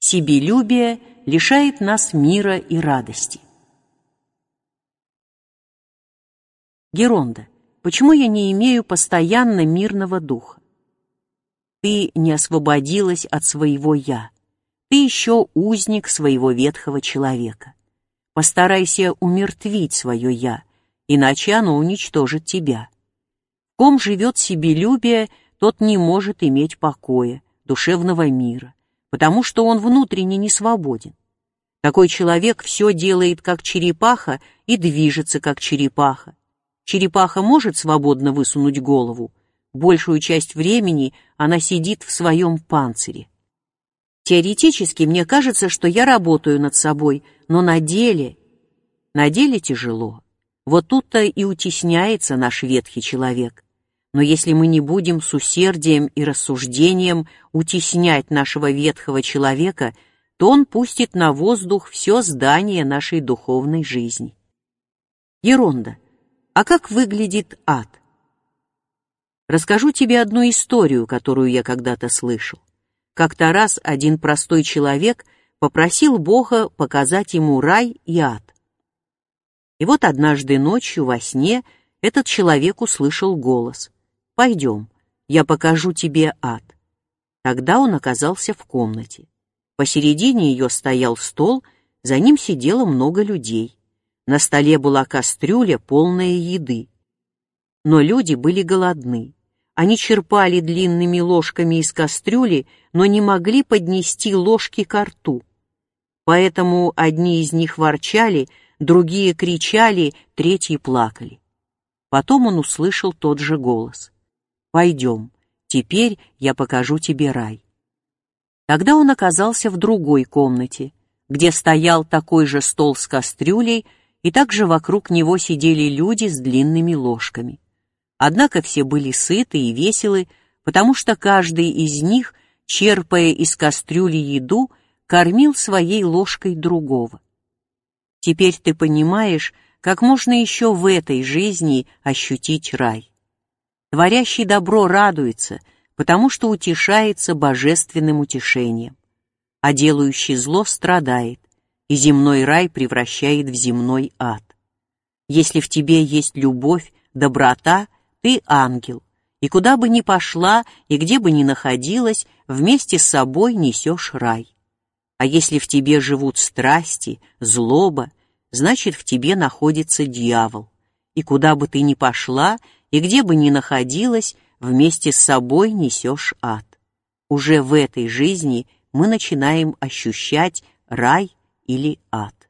Себелюбие лишает нас мира и радости. Геронда, почему я не имею постоянно мирного духа? Ты не освободилась от своего «я». Ты еще узник своего ветхого человека. Постарайся умертвить свое «я», иначе оно уничтожит тебя. В ком живет себелюбие, тот не может иметь покоя, душевного мира, потому что он внутренне не свободен. Такой человек все делает как черепаха и движется как черепаха. Черепаха может свободно высунуть голову, большую часть времени она сидит в своем панцире. Теоретически мне кажется, что я работаю над собой, но на деле тяжело. Вот тут-то и утесняется наш ветхий человек. Но если мы не будем с усердием и рассуждением утеснять нашего ветхого человека, то он пустит на воздух все здание нашей духовной жизни. Геронда, а как выглядит ад? Расскажу тебе одну историю, которую я когда-то слышал. Как-то раз один простой человек попросил Бога показать ему рай и ад. И вот однажды ночью во сне этот человек услышал голос: «Пойдем, я покажу тебе ад». Тогда он оказался в комнате. Посередине ее стоял стол, за ним сидело много людей. На столе была кастрюля, полная еды. Но люди были голодны. Они черпали длинными ложками из кастрюли, но не могли поднести ложки ко рту. Поэтому одни из них ворчали, другие кричали, третьи плакали. Потом он услышал тот же голос: «Пойдем, теперь я покажу тебе рай». Тогда он оказался в другой комнате, где стоял такой же стол с кастрюлей, и также вокруг него сидели люди с длинными ложками. Однако все были сыты и веселы, потому что каждый из них, черпая из кастрюли еду, кормил своей ложкой другого. Теперь ты понимаешь, как можно еще в этой жизни ощутить рай. Творящий добро радуется, потому что утешается божественным утешением, а делающий зло страдает, и земной рай превращает в земной ад. Если в тебе есть любовь, доброта, ты ангел, и куда бы ни пошла и где бы ни находилась, вместе с собой несешь рай. А если в тебе живут страсти, злоба, значит, в тебе находится дьявол, и куда бы ты ни пошла и где бы ни находилась, вместе с собой несешь ад. Уже в этой жизни мы начинаем ощущать рай или ад.